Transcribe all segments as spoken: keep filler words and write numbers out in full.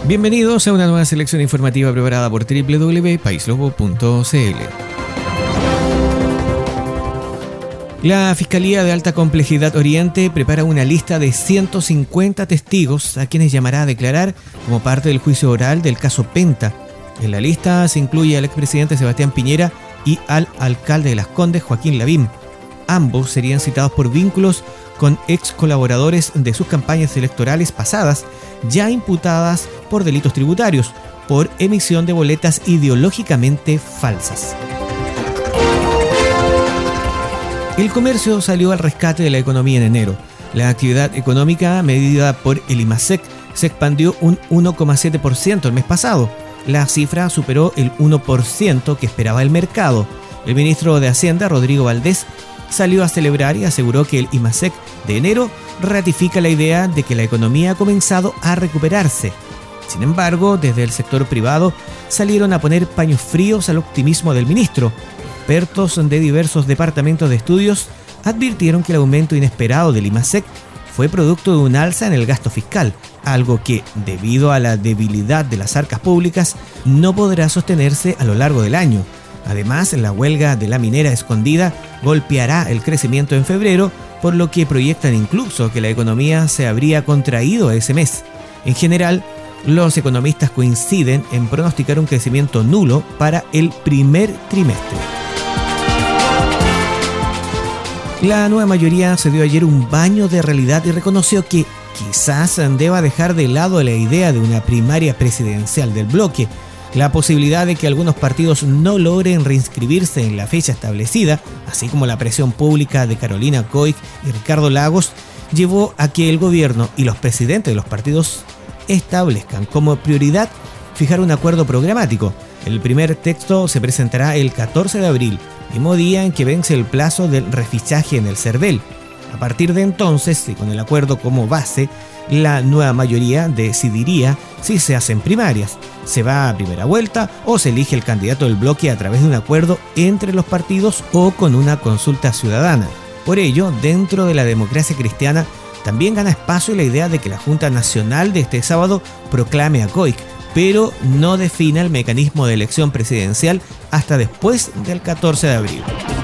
Bienvenidos a una nueva selección informativa preparada por doble u doble u doble u punto país lobo punto c l. La Fiscalía de Alta Complejidad Oriente prepara una lista de ciento cincuenta testigos a quienes llamará a declarar como parte del juicio oral del caso Penta. En la lista se incluye al expresidente Sebastián Piñera y al alcalde de Las Condes, Joaquín Lavín. Ambos serían citados por vínculos con ex colaboradores de sus campañas electorales pasadas, ya imputadas por delitos tributarios, por emisión de boletas ideológicamente falsas. El comercio salió al rescate de la economía en enero. La actividad económica medida por el IMASEC se expandió un uno coma siete por ciento el mes pasado. La cifra superó el uno por ciento que esperaba el mercado. El ministro de Hacienda, Rodrigo Valdés, salió a celebrar y aseguró que el IMASEC de enero ratifica la idea de que la economía ha comenzado a recuperarse. Sin embargo, desde el sector privado salieron a poner paños fríos al optimismo del ministro. Expertos de diversos departamentos de estudios advirtieron que el aumento inesperado del IMASEC fue producto de un alza en el gasto fiscal, algo que, debido a la debilidad de las arcas públicas, no podrá sostenerse a lo largo del año. Además, la huelga de la minera escondida golpeará el crecimiento en febrero, por lo que proyectan incluso que la economía se habría contraído ese mes. En general, los economistas coinciden en pronosticar un crecimiento nulo para el primer trimestre. La nueva mayoría se dio ayer un baño de realidad y reconoció que quizás deba dejar de lado la idea de una primaria presidencial del bloque. La posibilidad de que algunos partidos no logren reinscribirse en la fecha establecida, así como la presión pública de Carolina Coig y Ricardo Lagos, llevó a que el gobierno y los presidentes de los partidos establezcan como prioridad fijar un acuerdo programático. El primer texto se presentará el catorce de abril, mismo día en que vence el plazo del refichaje en el CERVEL. A partir de entonces, y con el acuerdo como base, la nueva mayoría decidiría si se hacen primarias, se va a primera vuelta o se elige el candidato del bloque a través de un acuerdo entre los partidos o con una consulta ciudadana. Por ello, dentro de la democracia cristiana, también gana espacio la idea de que la Junta Nacional de este sábado proclame a Coig, pero no defina el mecanismo de elección presidencial hasta después del catorce de abril.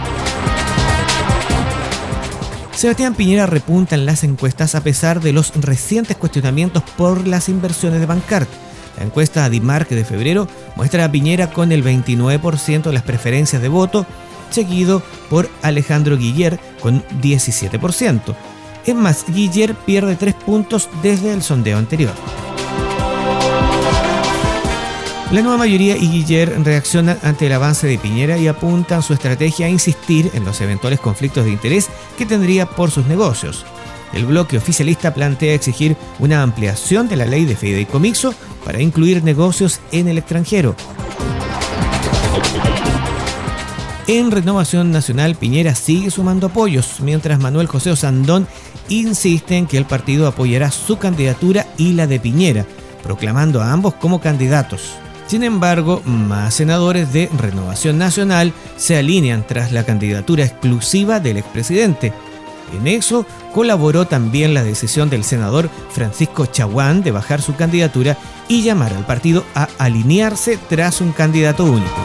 Sebastián Piñera repunta en las encuestas a pesar de los recientes cuestionamientos por las inversiones de Bancard. La encuesta Adimark de febrero muestra a Piñera con el veintinueve por ciento de las preferencias de voto, seguido por Alejandro Guiller con diecisiete por ciento. Es más, Guiller pierde tres puntos desde el sondeo anterior. La nueva mayoría y Guiller reaccionan ante el avance de Piñera y apuntan su estrategia a insistir en los eventuales conflictos de interés que tendría por sus negocios. El bloque oficialista plantea exigir una ampliación de la ley de fideicomiso para incluir negocios en el extranjero. En Renovación Nacional, Piñera sigue sumando apoyos, mientras Manuel José Osandón insiste en que el partido apoyará su candidatura y la de Piñera, proclamando a ambos como candidatos. Sin embargo, más senadores de Renovación Nacional se alinean tras la candidatura exclusiva del expresidente. En eso colaboró también la decisión del senador Francisco Chaguán de bajar su candidatura y llamar al partido a alinearse tras un candidato único.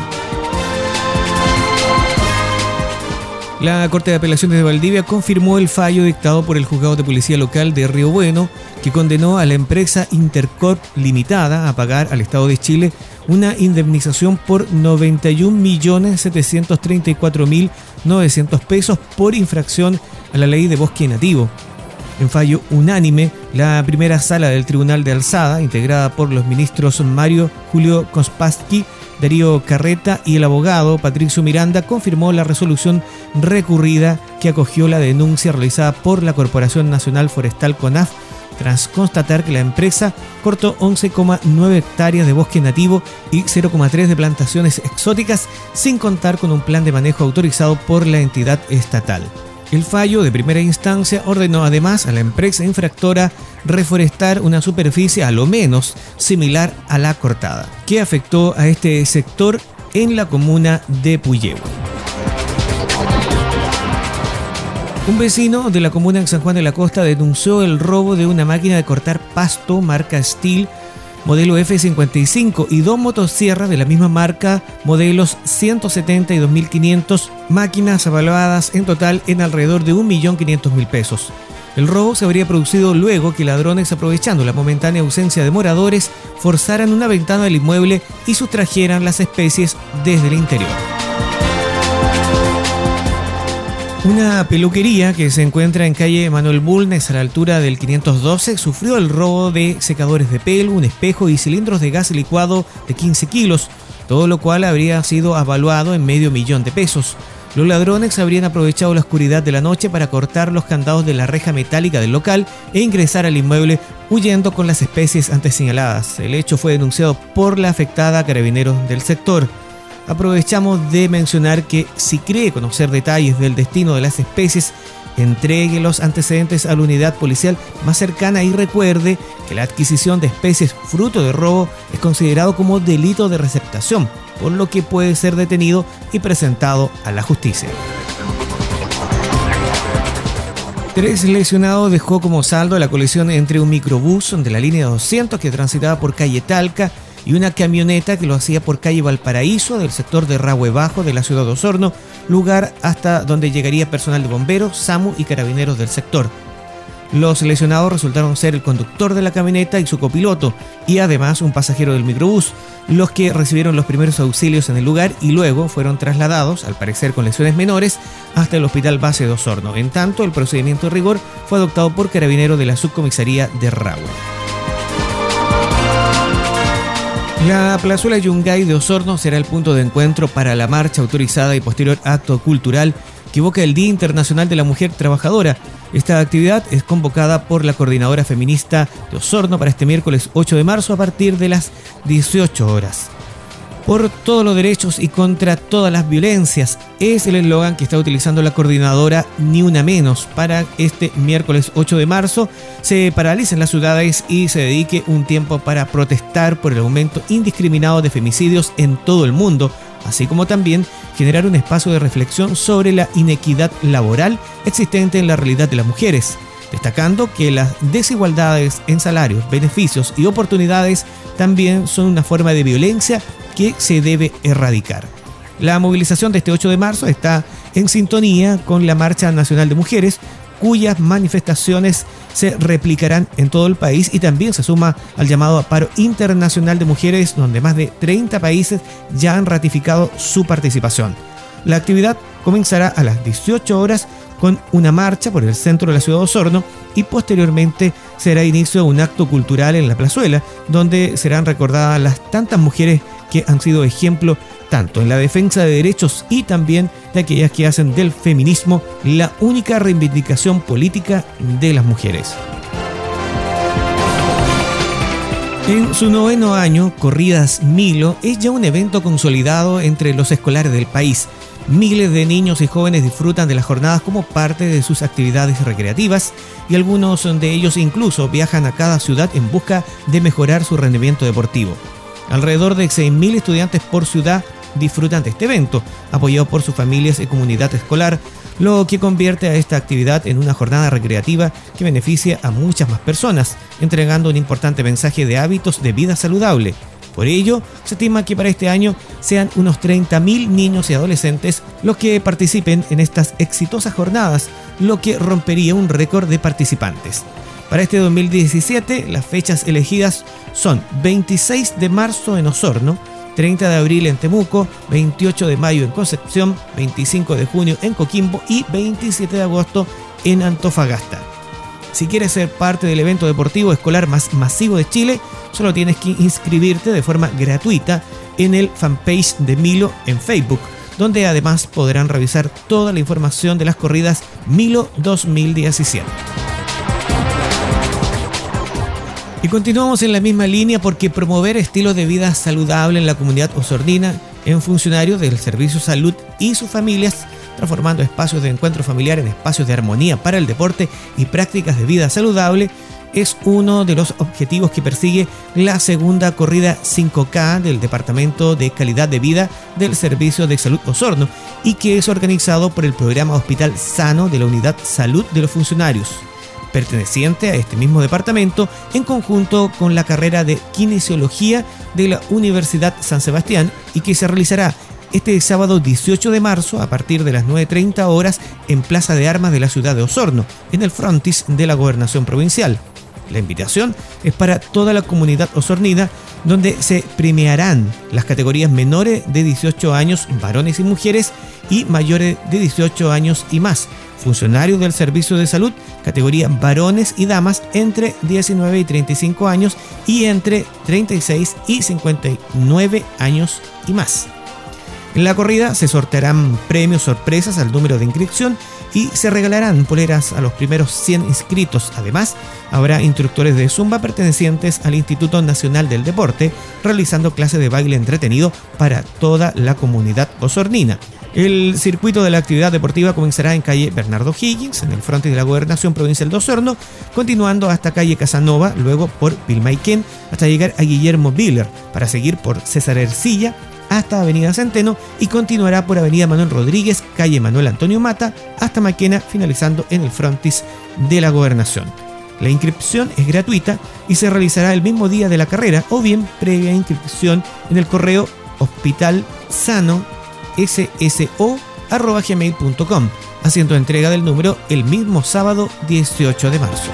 La Corte de Apelaciones de Valdivia confirmó el fallo dictado por el Juzgado de Policía Local de Río Bueno, que condenó a la empresa Intercorp Limitada a pagar al Estado de Chile una indemnización por noventa y un millones setecientos treinta y cuatro mil novecientos pesos por infracción a la ley de bosque nativo. En fallo unánime, la primera sala del Tribunal de Alzada, integrada por los ministros Mario Julio Kospaski, Darío Carreta y el abogado Patricio Miranda, confirmó la resolución recurrida que acogió la denuncia realizada por la Corporación Nacional Forestal CONAF tras constatar que la empresa cortó once coma nueve hectáreas de bosque nativo y cero coma tres de plantaciones exóticas sin contar con un plan de manejo autorizado por la entidad estatal. El fallo de primera instancia ordenó además a la empresa infractora reforestar una superficie a lo menos similar a la cortada, que afectó a este sector en la comuna de Puyehue. Un vecino de la comuna en San Juan de la Costa denunció el robo de una máquina de cortar pasto marca Stihl modelo F cincuenta y cinco y dos motosierras de la misma marca, modelos ciento setenta y dos mil quinientos, máquinas evaluadas en total en alrededor de un millón quinientos mil pesos. El robo se habría producido luego que ladrones, aprovechando la momentánea ausencia de moradores, forzaran una ventana del inmueble y sustrajeran las especies desde el interior. Una peluquería que se encuentra en calle Manuel Bulnes, a la altura del quinientos doce, sufrió el robo de secadores de pelo, un espejo y cilindros de gas licuado de quince kilos, todo lo cual habría sido avaluado en medio millón de pesos. Los ladrones habrían aprovechado la oscuridad de la noche para cortar los candados de la reja metálica del local e ingresar al inmueble huyendo con las especies antes señaladas. El hecho fue denunciado por la afectada Carabineros del sector. Aprovechamos de mencionar que si cree conocer detalles del destino de las especies, entregue los antecedentes a la unidad policial más cercana y recuerde que la adquisición de especies fruto de robo es considerado como delito de receptación, por lo que puede ser detenido y presentado a la justicia. Tres lesionados dejó como saldo la colisión entre un microbús de la línea doscientos que transitaba por calle Talca y una camioneta que lo hacía por calle Valparaíso del sector de Rahue Bajo de la ciudad de Osorno, lugar hasta donde llegaría personal de bomberos, SAMU y carabineros del sector. Los lesionados resultaron ser el conductor de la camioneta y su copiloto, y además un pasajero del microbús, los que recibieron los primeros auxilios en el lugar y luego fueron trasladados, al parecer con lesiones menores, hasta el Hospital Base de Osorno. En tanto, el procedimiento de rigor fue adoptado por carabineros de la subcomisaría de Rahue. La plazuela Yungay de Osorno será el punto de encuentro para la marcha autorizada y posterior acto cultural que evoca el Día Internacional de la Mujer Trabajadora. Esta actividad es convocada por la Coordinadora Feminista de Osorno para este miércoles ocho de marzo a partir de las dieciocho horas. Por todos los derechos y contra todas las violencias es el eslogan que está utilizando la coordinadora Ni Una Menos. Para este miércoles ocho de marzo se paralicen las ciudades y se dedique un tiempo para protestar por el aumento indiscriminado de femicidios en todo el mundo, así como también generar un espacio de reflexión sobre la inequidad laboral existente en la realidad de las mujeres, destacando que las desigualdades en salarios, beneficios y oportunidades también son una forma de violencia que se debe erradicar. La movilización de este ocho de marzo está en sintonía con la Marcha Nacional de Mujeres, cuyas manifestaciones se replicarán en todo el país y también se suma al llamado paro internacional de mujeres, donde más de treinta países ya han ratificado su participación. La actividad comenzará a las dieciocho horas con una marcha por el centro de la ciudad de Osorno y posteriormente será inicio de un acto cultural en la plazuela, donde serán recordadas las tantas mujeres que han sido ejemplo tanto en la defensa de derechos y también de aquellas que hacen del feminismo la única reivindicación política de las mujeres. En su noveno año, Corridas Milo es ya un evento consolidado entre los escolares del país. Miles de niños y jóvenes disfrutan de las jornadas como parte de sus actividades recreativas y algunos de ellos incluso viajan a cada ciudad en busca de mejorar su rendimiento deportivo. Alrededor de seis mil estudiantes por ciudad disfrutan de este evento, apoyado por sus familias y comunidad escolar, lo que convierte a esta actividad en una jornada recreativa que beneficia a muchas más personas, entregando un importante mensaje de hábitos de vida saludable. Por ello, se estima que para este año sean unos treinta mil niños y adolescentes los que participen en estas exitosas jornadas, lo que rompería un récord de participantes. Para este dos mil diecisiete, las fechas elegidas son veintiséis de marzo en Osorno, treinta de abril en Temuco, veintiocho de mayo en Concepción, veinticinco de junio en Coquimbo y veintisiete de agosto en Antofagasta. Si quieres ser parte del evento deportivo escolar más masivo de Chile, solo tienes que inscribirte de forma gratuita en el fanpage de Milo en Facebook, donde además podrán revisar toda la información de las corridas Milo dos mil diecisiete. Y continuamos en la misma línea porque promover estilos de vida saludable en la comunidad osornina en funcionarios del Servicio Salud y sus familias, transformando espacios de encuentro familiar en espacios de armonía para el deporte y prácticas de vida saludable, es uno de los objetivos que persigue la segunda corrida cinco K del Departamento de Calidad de Vida del Servicio de Salud Osorno y que es organizado por el programa Hospital Sano de la Unidad Salud de los Funcionarios. perteneciente a este mismo departamento, en conjunto con la carrera de Kinesiología de la Universidad San Sebastián, y que se realizará este sábado dieciocho de marzo a partir de las nueve treinta horas en Plaza de Armas de la ciudad de Osorno, en el frontis de la Gobernación Provincial. La invitación es para toda la comunidad osornina, donde se premiarán las categorías menores de dieciocho años, varones y mujeres, y mayores de dieciocho años y más, funcionarios del servicio de salud, categoría varones y damas entre diecinueve y treinta y cinco años, y entre treinta y seis y cincuenta y nueve años y más. En la corrida se sortearán premios sorpresas al número de inscripción y se regalarán poleras a los primeros cien inscritos. Además, habrá instructores de Zumba pertenecientes al Instituto Nacional del Deporte, realizando clases de baile entretenido para toda la comunidad osornina. El circuito de la actividad deportiva comenzará en calle Bernardo Higgins, en el frontis de la Gobernación Provincial de Osorno, continuando hasta calle Casanova, luego por Pilmaiquén, hasta llegar a Guillermo Biller, para seguir por César Ercilla, hasta Avenida Centeno, y continuará por Avenida Manuel Rodríguez, calle Manuel Antonio Mata, hasta Maquena, finalizando en el frontis de la Gobernación. La inscripción es gratuita y se realizará el mismo día de la carrera, o bien previa inscripción en el correo hospitalsano s s o arroba gmail punto com, haciendo entrega del número el mismo sábado dieciocho de marzo.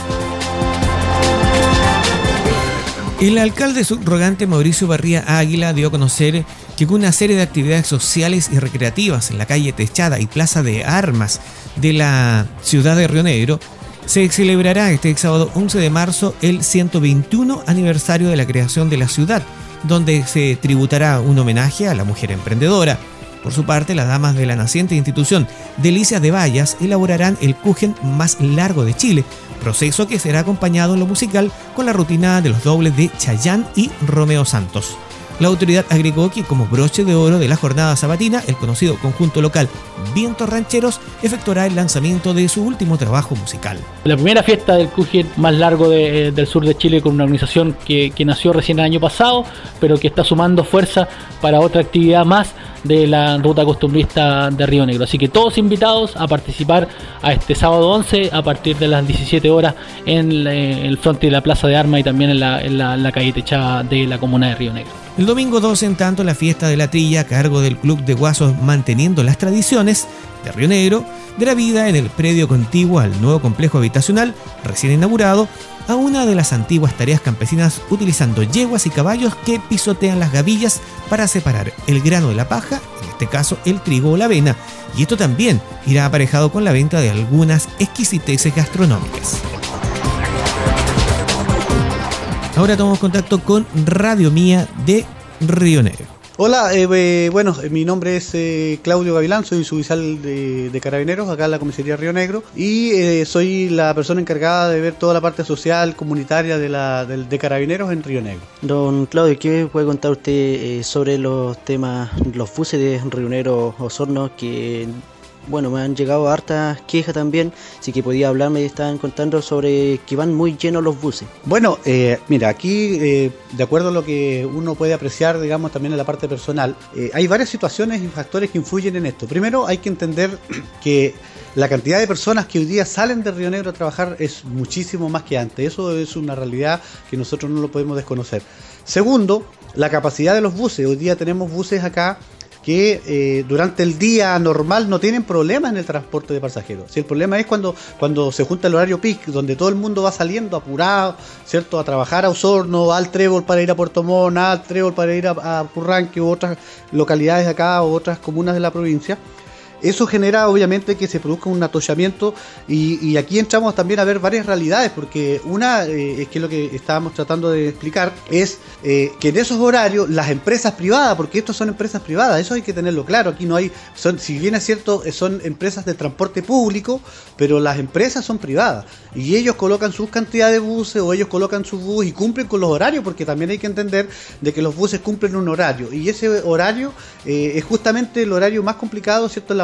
El alcalde subrogante Mauricio Barría Águila dio a conocer que con una serie de actividades sociales y recreativas en la calle Techada y Plaza de Armas de la ciudad de Río Negro, se celebrará este sábado once de marzo el ciento veintiuno aniversario de la creación de la ciudad, donde se tributará un homenaje a la mujer emprendedora. Por su parte, las damas de la naciente institución Delicias de Vallas elaborarán el kuchen más largo de Chile, proceso que será acompañado en lo musical con la rutina de los dobles de Chayanne y Romeo Santos. La autoridad agregó que como broche de oro de la jornada sabatina, el conocido conjunto local Vientos Rancheros efectuará el lanzamiento de su último trabajo musical. La primera fiesta del kuchen más largo de, del sur de Chile, con una organización que, que nació recién el año pasado, pero que está sumando fuerza para otra actividad más de la ruta costumbrista de Río Negro. Así que todos invitados a participar a este sábado once a partir de las diecisiete horas en el frente de la Plaza de Armas y también en la, en la, la calle Techada de la comuna de Río Negro. El domingo doce, en tanto, la fiesta de la trilla a cargo del Club de Guasos Manteniendo las Tradiciones de Río Negro dará vida en el predio contiguo al nuevo complejo habitacional recién inaugurado a una de las antiguas tareas campesinas, utilizando yeguas y caballos que pisotean las gavillas para separar el grano de la paja, en este caso el trigo o la avena, y esto también irá aparejado con la venta de algunas exquisiteces gastronómicas. Ahora tomamos contacto con Radio Mía de Río Negro. Hola, eh, eh, bueno, mi nombre es eh, Claudio Gavilán, soy suboficial de, de Carabineros acá en la comisaría Río Negro y eh, soy la persona encargada de ver toda la parte social, comunitaria de, la, de, de Carabineros en Río Negro. Don Claudio, ¿qué puede contar usted eh, sobre los temas, los buses de Río Negro Osorno que... Bueno, me han llegado hartas quejas también, así que podía hablarme, estaban contando sobre que van muy llenos los buses. Bueno, eh, mira, aquí, eh, de acuerdo a lo que uno puede apreciar, digamos, también en la parte personal, eh, hay varias situaciones y factores que influyen en esto. Primero, hay que entender que la cantidad de personas que hoy día salen de Río Negro a trabajar es muchísimo más que antes. Eso es una realidad que nosotros no lo podemos desconocer. Segundo, la capacidad de los buses. Hoy día tenemos buses acá que eh, durante el día normal no tienen problemas en el transporte de pasajeros. Si el problema es cuando, cuando se junta el horario peak, donde todo el mundo va saliendo apurado, ¿cierto?, a trabajar a Osorno, al Trébol para ir a Puerto Montt, al Trébol para ir a, a Purranque u otras localidades de acá o otras comunas de la provincia. Eso genera obviamente que se produzca un atollamiento y, y aquí entramos también a ver varias realidades, porque una, eh, es que lo que estábamos tratando de explicar es eh, que en esos horarios las empresas privadas, porque estos son empresas privadas, eso hay que tenerlo claro, aquí no hay, son, si bien es cierto, son empresas de transporte público, pero las empresas son privadas y ellos colocan sus cantidades de buses o ellos colocan sus buses y cumplen con los horarios, porque también hay que entender de que los buses cumplen un horario y ese horario eh, es justamente el horario más complicado, ¿cierto?, en la mañana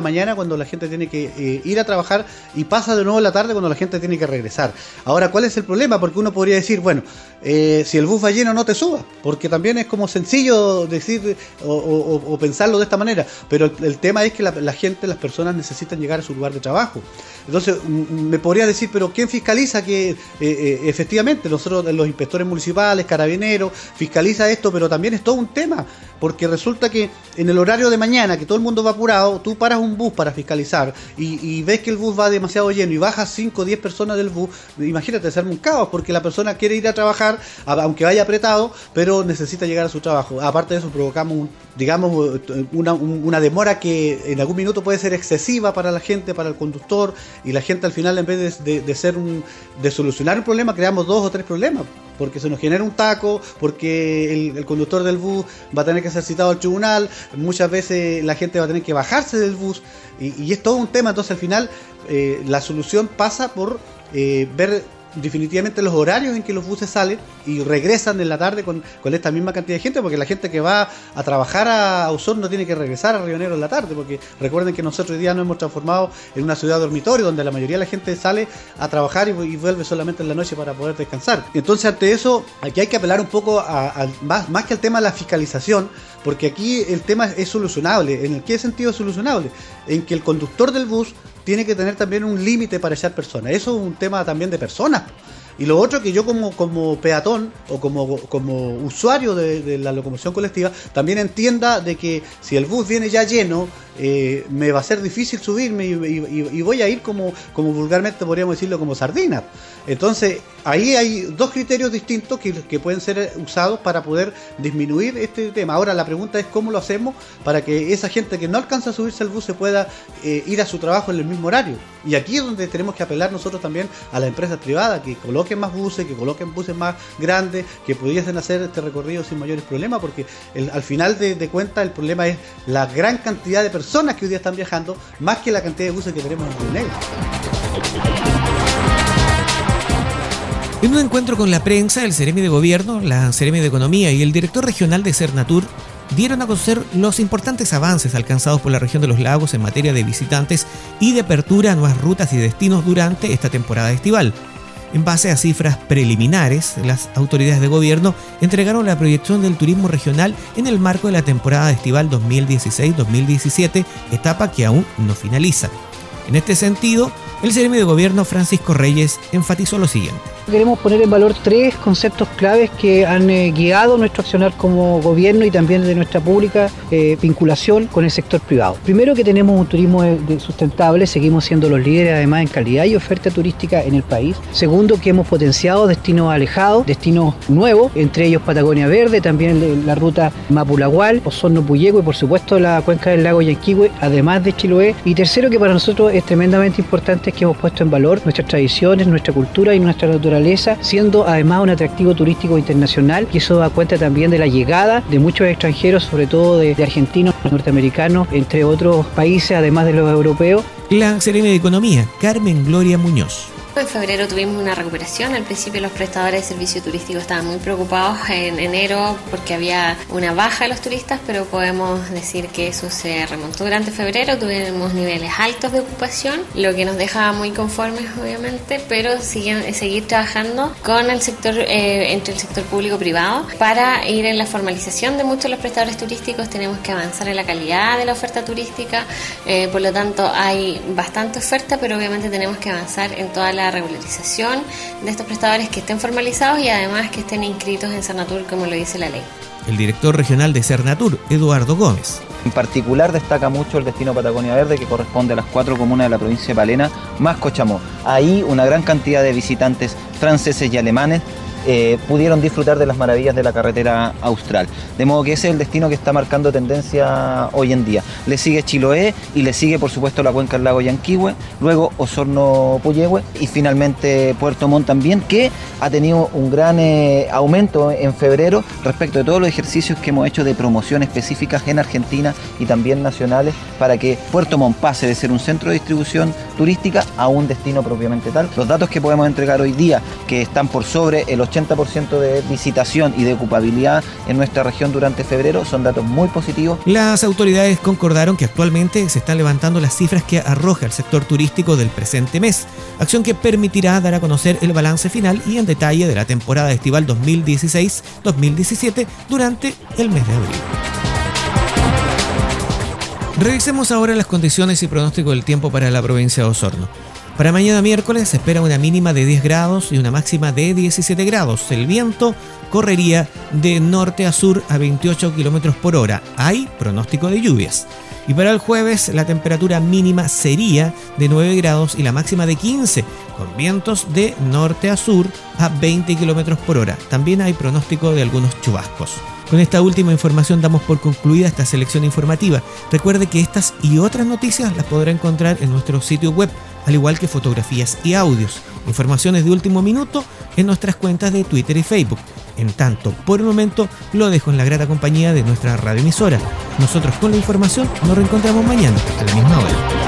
mañana cuando la gente tiene que eh, ir a trabajar y pasa de nuevo en la tarde cuando la gente tiene que regresar. Ahora, ¿cuál es el problema? Porque uno podría decir, bueno, eh, si el bus va lleno no te subas, porque también es como sencillo decir o, o, o pensarlo de esta manera, pero el, el tema es que la, la gente, las personas necesitan llegar a su lugar de trabajo. Entonces, me podría decir, pero ¿quién fiscaliza que eh, eh, efectivamente nosotros, los inspectores municipales, carabineros, fiscaliza esto? Pero también es todo un tema, porque resulta que en el horario de mañana, que todo el mundo va apurado, tú paras un bus para fiscalizar y, y ves que el bus va demasiado lleno y bajas cinco o diez personas del bus, imagínate, se arma un caos, porque la persona quiere ir a trabajar, aunque vaya apretado, pero necesita llegar a su trabajo. Aparte de eso, provocamos, un, digamos, una, una demora que en algún minuto puede ser excesiva para la gente, para el conductor, y la gente al final, en vez de, de, de ser un, de solucionar un problema, creamos dos o tres problemas, porque se nos genera un taco, porque el, el conductor del bus va a tener que ser citado al tribunal, muchas veces la gente va a tener que bajarse del bus, y, y es todo un tema. Entonces al final eh, la solución pasa por eh, ver definitivamente los horarios en que los buses salen y regresan en la tarde con, con esta misma cantidad de gente, porque la gente que va a trabajar a Osorno tiene que regresar a Río Negro en la tarde, porque recuerden que nosotros hoy día nos hemos transformado en una ciudad dormitorio donde la mayoría de la gente sale a trabajar y, y vuelve solamente en la noche para poder descansar. Entonces ante eso aquí hay que apelar un poco a, a, más, más que al tema de la fiscalización, porque aquí el tema es solucionable. ¿En qué sentido es solucionable? En que el conductor del bus tiene que tener también un límite para echar personas. Eso es un tema también de personas. Y lo otro, que yo como, como peatón o como, como usuario de, de la locomoción colectiva también entienda de que si el bus viene ya lleno, eh, me va a ser difícil subirme y, y, y voy a ir como, como vulgarmente podríamos decirlo, como sardina. Entonces ahí hay dos criterios distintos que, que pueden ser usados para poder disminuir este tema. Ahora la pregunta es cómo lo hacemos para que esa gente que no alcanza a subirse al bus se pueda eh, ir a su trabajo en el mismo horario. Y aquí es donde tenemos que apelar nosotros también a las empresas privadas, que coloquen más buses, que coloquen buses más grandes, que pudiesen hacer este recorrido sin mayores problemas, porque el, al final de, de cuentas el problema es la gran cantidad de personas que hoy día están viajando, más que la cantidad de buses que tenemos en Río Negro. En un encuentro con la prensa, el Seremi de Gobierno, la Seremi de Economía y el director regional de Sernatur dieron a conocer los importantes avances alcanzados por la región de los lagos en materia de visitantes y de apertura a nuevas rutas y destinos durante esta temporada estival. En base a cifras preliminares, las autoridades de gobierno entregaron la proyección del turismo regional en el marco de la temporada estival dos mil dieciséis dos mil diecisiete, etapa que aún no finaliza. En este sentido, el Seremi de Gobierno, Francisco Reyes, enfatizó lo siguiente. Queremos poner en valor tres conceptos claves que han eh, guiado nuestro accionar como gobierno y también de nuestra pública eh, vinculación con el sector privado. Primero, que tenemos un turismo de, de sustentable, seguimos siendo los líderes además en calidad y oferta turística en el país. Segundo, que hemos potenciado destinos alejados, destinos nuevos, entre ellos Patagonia Verde, también la ruta Mapulahual, Osorno-Puyehue y por supuesto la cuenca del lago Yanquihue, además de Chiloé. Y tercero, que para nosotros es tremendamente importante, es que hemos puesto en valor nuestras tradiciones, nuestra cultura y nuestra naturaleza, siendo además un atractivo turístico internacional, y eso da cuenta también de la llegada de muchos extranjeros, sobre todo de, de argentinos, norteamericanos, entre otros países, además de los europeos. La Seremi de Economía, Carmen Gloria Muñoz. En febrero tuvimos una recuperación. Al principio los prestadores de servicio turístico estaban muy preocupados en enero porque había una baja de los turistas, pero podemos decir que eso se remontó durante febrero. Tuvimos niveles altos de ocupación, lo que nos deja muy conformes obviamente, pero siguen, seguir trabajando con el sector, eh, entre el sector público y privado para ir en la formalización de muchos de los prestadores turísticos. Tenemos que avanzar en la calidad de la oferta turística, eh, por lo tanto hay bastante oferta, pero obviamente tenemos que avanzar en toda la regularización de estos prestadores que estén formalizados y además que estén inscritos en Sernatur como lo dice la ley. El director regional de Sernatur, Eduardo Gómez. En particular destaca mucho el destino Patagonia Verde, que corresponde a las cuatro comunas de la provincia de Palena, más Cochamó. Ahí una gran cantidad de visitantes franceses y alemanes Eh, pudieron disfrutar de las maravillas de la carretera austral. De modo que ese es el destino que está marcando tendencia hoy en día. Le sigue Chiloé y le sigue por supuesto la cuenca del lago Yanquihue, luego Osorno-Puyehue y finalmente Puerto Montt también, que ha tenido un gran eh, aumento en febrero respecto de todos los ejercicios que hemos hecho de promoción específicas en Argentina y también nacionales para que Puerto Montt pase de ser un centro de distribución turística a un destino propiamente tal. Los datos que podemos entregar hoy día, que están por sobre el ochenta por ciento de visitación y de ocupabilidad en nuestra región durante febrero son datos muy positivos. Las autoridades concordaron que actualmente se están levantando las cifras que arroja el sector turístico del presente mes, acción que permitirá dar a conocer el balance final y en detalle de la temporada estival dos mil dieciséis dos mil diecisiete durante el mes de abril. Revisemos ahora las condiciones y pronóstico del tiempo para la provincia de Osorno. Para mañana miércoles se espera una mínima de diez grados y una máxima de diecisiete grados. El viento correría de norte a sur a veintiocho kilómetros por hora. Hay pronóstico de lluvias. Y para el jueves la temperatura mínima sería de nueve grados y la máxima de quince, con vientos de norte a sur a veinte kilómetros por hora. También hay pronóstico de algunos chubascos. Con esta última información damos por concluida esta selección informativa. Recuerde que estas y otras noticias las podrá encontrar en nuestro sitio web, al igual que fotografías y audios. Informaciones de último minuto en nuestras cuentas de Twitter y Facebook. En tanto, por el momento, lo dejo en la grata compañía de nuestra radioemisora. Nosotros con la información nos reencontramos mañana a la misma hora.